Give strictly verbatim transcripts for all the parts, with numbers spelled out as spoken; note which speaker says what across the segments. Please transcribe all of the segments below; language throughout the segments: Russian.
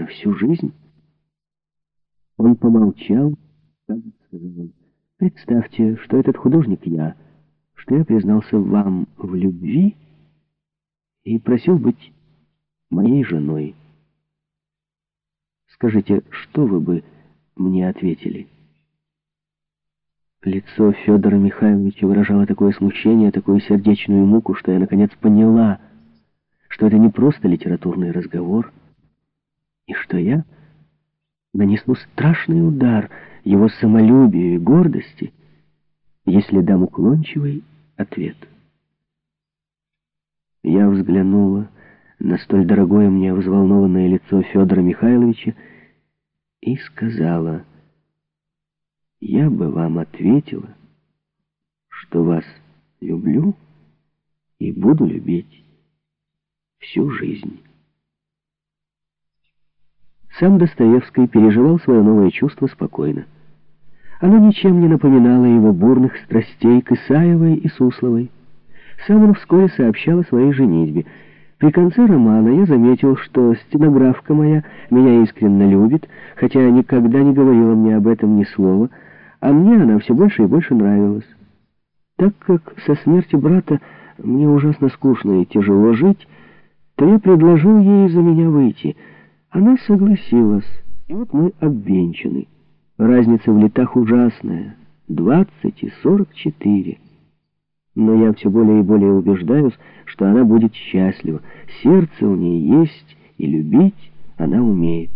Speaker 1: на всю жизнь. Он помолчал, как бы сказал он: «Представьте, что этот художник я, что я признался вам в любви и просил быть моей женой. Скажите, что вы бы мне ответили?» Лицо Федора Михайловича выражало такое смущение, такую сердечную муку, что я наконец поняла, что это не просто литературный разговор, и что я нанесу страшный удар его самолюбию и гордости, если дам уклончивый ответ. Я взглянула на столь дорогое мне взволнованное лицо Федора Михайловича и сказала: «Я бы вам ответила, что вас люблю и буду любить всю жизнь». Сам Достоевский переживал свое новое чувство спокойно. Оно ничем не напоминало его бурных страстей к Исаевой и Сусловой. Сам он вскоре сообщал о своей женитьбе. При конце романа я заметил, что стенографка моя меня искренне любит, хотя никогда не говорила мне об этом ни слова, а мне она все больше и больше нравилась. Так как со смерти брата мне ужасно скучно и тяжело жить, то я предложил ей за меня выйти. Она согласилась, и вот мы обвенчаны. Разница в летах ужасная — двадцать и сорок четыре. Но я все более и более убеждаюсь, что она будет счастлива. Сердце у нее есть, и любить она умеет.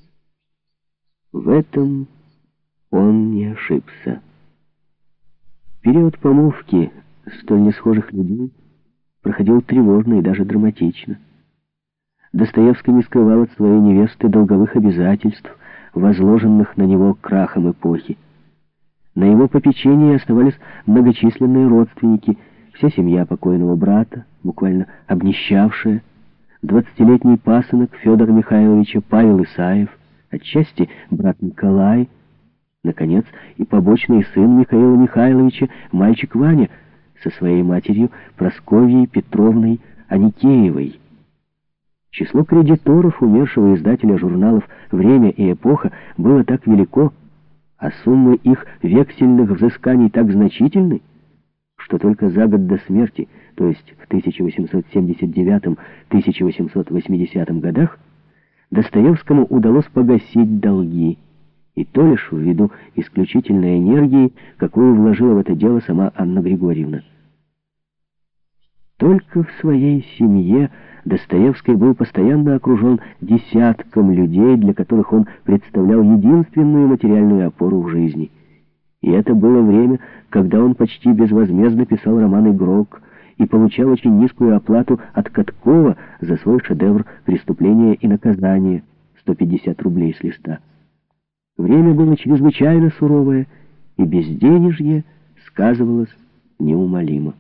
Speaker 1: В этом он не ошибся. Период помолвки столь несхожих людей проходил тревожно и даже драматично. Достоевский не скрывал от своей невесты долговых обязательств, возложенных на него крахом эпохи. На его попечении оставались многочисленные родственники, вся семья покойного брата, буквально обнищавшая, двадцатилетний пасынок Федора Михайловича Павел Исаев, отчасти брат Николай, наконец, и побочный сын Михаила Михайловича, мальчик Ваня, со своей матерью Прасковьей Петровной Аникеевой. Число кредиторов умершего издателя журналов «Время» и «Эпоха» было так велико, а суммы их вексельных взысканий так значительны, что только за год до смерти, то есть в тысяча восемьсот семьдесят девятом — тысяча восемьсот восьмидесятом годах, Достоевскому удалось погасить долги, и то лишь ввиду исключительной энергии, какую вложила в это дело сама Анна Григорьевна. Только в своей семье Достоевский был постоянно окружен десятком людей, для которых он представлял единственную материальную опору в жизни. И это было время, когда он почти безвозмездно писал роман «Игрок» и получал очень низкую оплату от Каткова за свой шедевр «Преступление и наказание» — сто пятьдесят рублей с листа. Время было чрезвычайно суровое, и безденежье сказывалось неумолимо.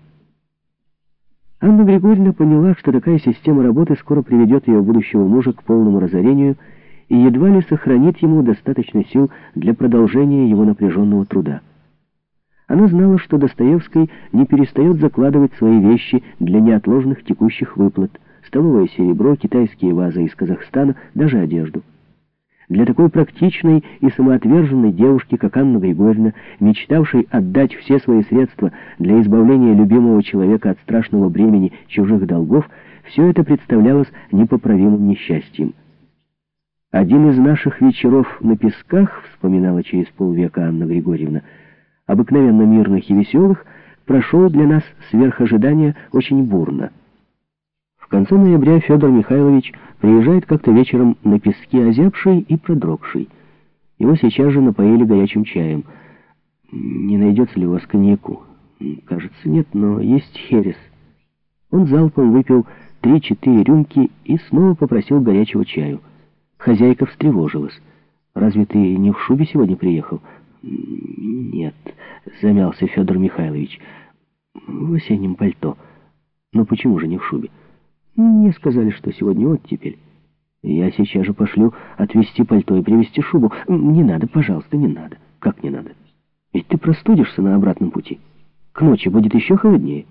Speaker 1: Анна Григорьевна поняла, что такая система работы скоро приведет ее будущего мужа к полному разорению и едва ли сохранит ему достаточно сил для продолжения его напряженного труда. Она знала, что Достоевский не перестает закладывать свои вещи для неотложных текущих выплат: столовое серебро, китайские вазы из Казахстана, даже одежду. Для такой практичной и самоотверженной девушки, как Анна Григорьевна, мечтавшей отдать все свои средства для избавления любимого человека от страшного бремени чужих долгов, все это представлялось непоправимым несчастьем. «Один из наших вечеров на Песках, — вспоминала через полвека Анна Григорьевна, — обыкновенно мирных и веселых, прошел для нас сверх ожидания очень бурно. В конце ноября Федор Михайлович приезжает как-то вечером на Пески озябший и продрогший. Его сейчас же напоили горячим чаем. Не найдется ли у вас коньяку? Кажется, нет, но есть херес. Он залпом выпил три-четыре рюмки и снова попросил горячего чаю. Хозяйка встревожилась. «Разве ты не в шубе сегодня приехал?» «Нет», — замялся Федор Михайлович. «В осеннем пальто». «Ну почему же не в шубе?» «Мне сказали, что сегодня оттепель. Я сейчас же пошлю отвезти пальто и привезти шубу. Не надо, пожалуйста, не надо». «Как не надо? Ведь ты простудишься на обратном пути. К ночи будет еще холоднее».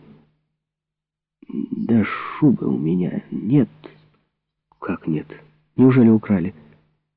Speaker 1: «Да шубы у меня нет». «Как нет? Неужели украли?»